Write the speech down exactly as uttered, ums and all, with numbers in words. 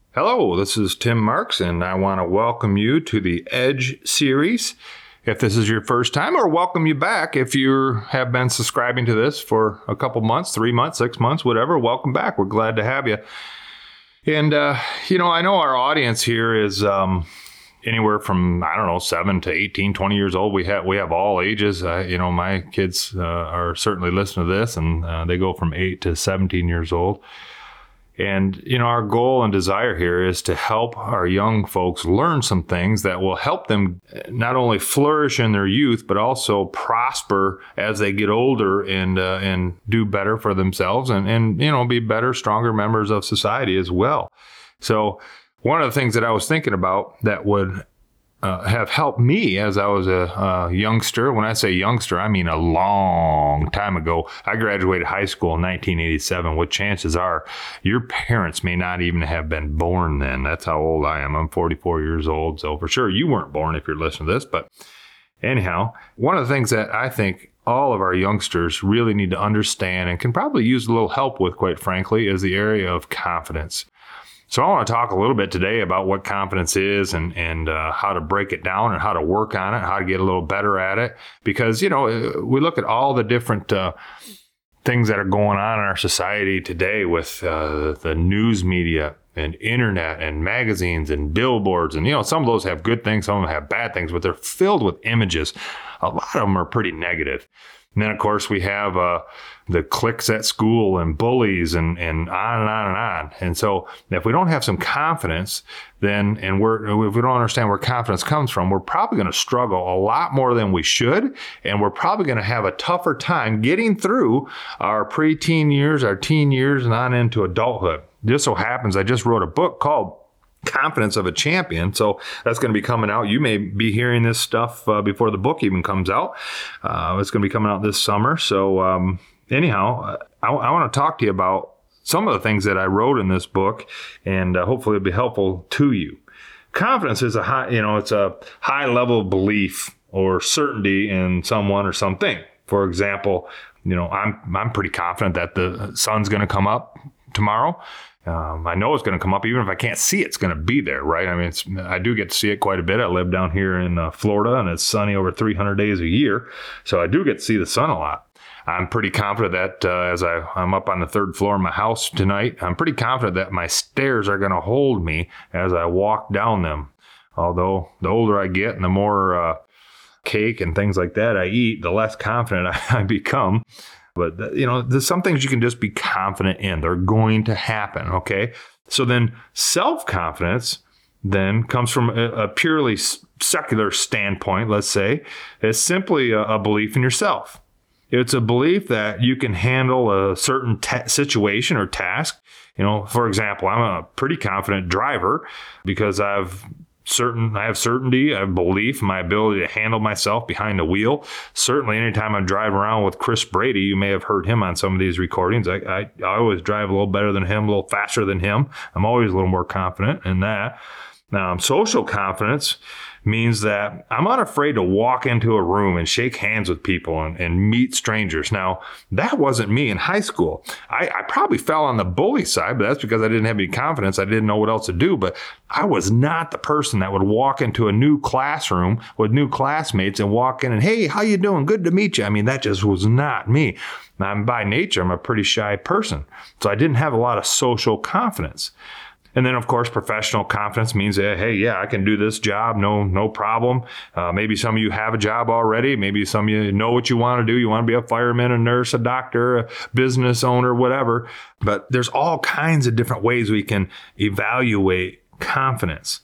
Hello, this is Tim Marks, and I want to welcome you to the Edge series. If this is your first time, or welcome you back if you have been subscribing to this for a couple months, three months, six months, whatever, welcome back. We're glad to have you. And, uh, you know, I know our audience here is um, anywhere from, I don't know, seven to eighteen, twenty years old. We have we have all ages. Uh, you know, my kids uh, are certainly listening to this, and uh, they go from eight to seventeen years old. And, you know, our goal and desire here is to help our young folks learn some things that will help them not only flourish in their youth, but also prosper as they get older and uh, and do better for themselves and, and, you know, be better, stronger members of society as well. So one of the things that I was thinking about that would Uh, have helped me as I was a, a youngster. When I say youngster, I mean a long time ago. I graduated high school in nineteen eighty-seven, which chances are your parents may not even have been born then. That's how old I am. I'm forty-four years old. So for sure you weren't born if you're listening to this. But anyhow, one of the things that I think all of our youngsters really need to understand and can probably use a little help with, quite frankly, is the area of confidence. So I want to talk a little bit today about what confidence is and, and uh, how to break it down and how to work on it, how to get a little better at it. Because, you know, we look at all the different uh, things that are going on in our society today with uh, the news media and internet and magazines and billboards. And, you know, some of those have good things, some of them have bad things, but they're filled with images. A lot of them are pretty negative. And then, of course, we have uh, the cliques at school and bullies and, and on and on and on. And so if we don't have some confidence, then and we're if we don't understand where confidence comes from, we're probably going to struggle a lot more than we should. And we're probably going to have a tougher time getting through our preteen years, our teen years, and on into adulthood. Just so happens I just wrote a book called Confidence of a Champion. So that's going to be coming out. You may be hearing this stuff uh, before the book even comes out. Uh, it's going to be coming out this summer. So um, anyhow, I, I want to talk to you about some of the things that I wrote in this book, and uh, hopefully it'll be helpful to you. Confidence is a high, you know, it's a high level of belief or certainty in someone or something. For example, you know, I'm I'm pretty confident that the sun's going to come up tomorrow. Um, I know it's going to come up. Even if I can't see it, it's going to be there, right? I mean, it's, I do get to see it quite a bit. I live down here in uh, Florida, and it's sunny over three hundred days a year. So I do get to see the sun a lot. I'm pretty confident that uh, as I, I'm up on the third floor of my house tonight, I'm pretty confident that my stairs are going to hold me as I walk down them. Although the older I get and the more uh, cake and things like that I eat, the less confident I, I become. But, you know, there's some things you can just be confident in. They're going to happen, okay? So then self-confidence then comes from a, a purely secular standpoint, let's say. It's simply a, a belief in yourself. It's a belief that you can handle a certain ta- situation or task. You know, for example, I'm a pretty confident driver because I've Certain, I have certainty, I have belief in my ability to handle myself behind the wheel. Certainly, anytime I drive around with Chris Brady, you may have heard him on some of these recordings. I, I, I always drive a little better than him, a little faster than him. I'm always a little more confident in that. Now, social confidence means that I'm unafraid to walk into a room and shake hands with people and, and meet strangers. Now, that wasn't me in high school. I, I probably fell on the bully side, but that's because I didn't have any confidence. I didn't know what else to do. But I was not the person that would walk into a new classroom with new classmates and walk in and, hey, how you doing? Good to meet you. I mean, that just was not me. I'm by nature, I'm a pretty shy person. So I didn't have a lot of social confidence. And then, of course, professional confidence means that, hey, yeah, I can do this job, no no problem. Uh, maybe some of you have a job already. Maybe some of you know what you want to do. You want to be a fireman, a nurse, a doctor, a business owner, whatever. But there's all kinds of different ways we can evaluate confidence.